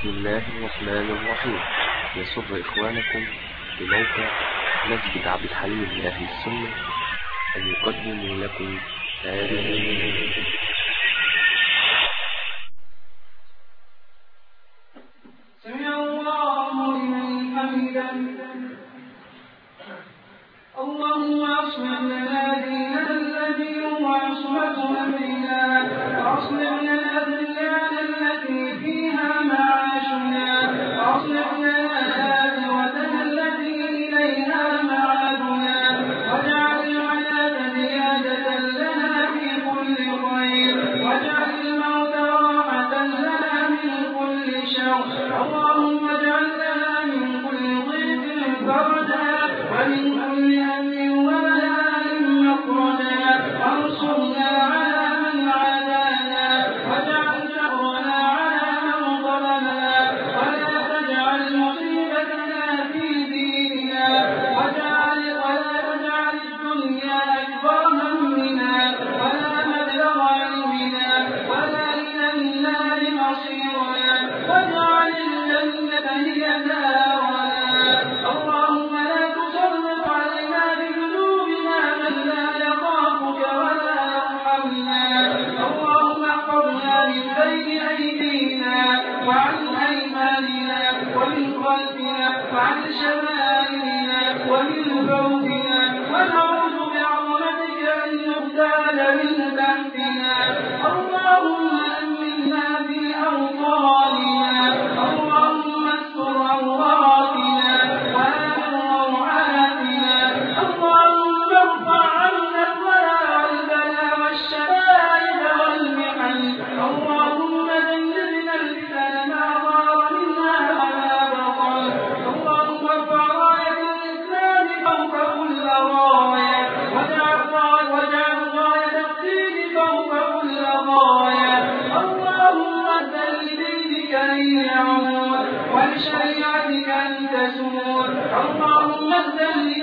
بسم الله الرحمن الرحيم. يسر إخوانكم بموقع مسجد عبد الحليم لأهل السنة أن يقدموا لكم هذه. سمع الله لمن حمده. اللهم أصلح لنا ديننا الذي هو عصمة أمرنا، وأصلح لنا دنيانا التي فيها معاشنا، وأصلح لنا آخرتنا التي إليها معادنا، واجعل الحياة زيادة لنا في كل خير، واجعل الموت راحة لنا من كل شر. اللهم اجعل لنا من كل ضيق فرجا، ومن كل هم وبلاء مخرجا، وانصرنا على من عادانا، واجعل شرنا على من ظلمنا، ولا تجعل مصيبتنا في ديننا، ولا تجعل الدنيا أكبر همنا، ولا مبلغ علمنا، ولا إلى النار مصيرنا، واجعل الجنة هي دارنا. اللهم لا تسلط علينا بذنوبنا من لا يخافك ولا يرحمنا. اللهم احفظنا من بين أيدينا وعن أيماننا ومن خلفنا وعن شمائلنا ومن فوقنا، ونعوذ بعظمتك أن نغتال من تحتنا. اللهم آمنا في أوطاننا، اللهم استر عوراتنا وآمن روعاتنا. اللهم ارفع عنا البلاء والبلاء والشدائد والمحن. اللهم جنبنا الفتن ما ظهر منها وما بطن. اللهم ارفع راية الإسلام فوق كل راية، واجعل راية الدين فوق كل راية. اللهم اهد لدينك أن يعود ولشريعتك أن تسود. اللهم اهد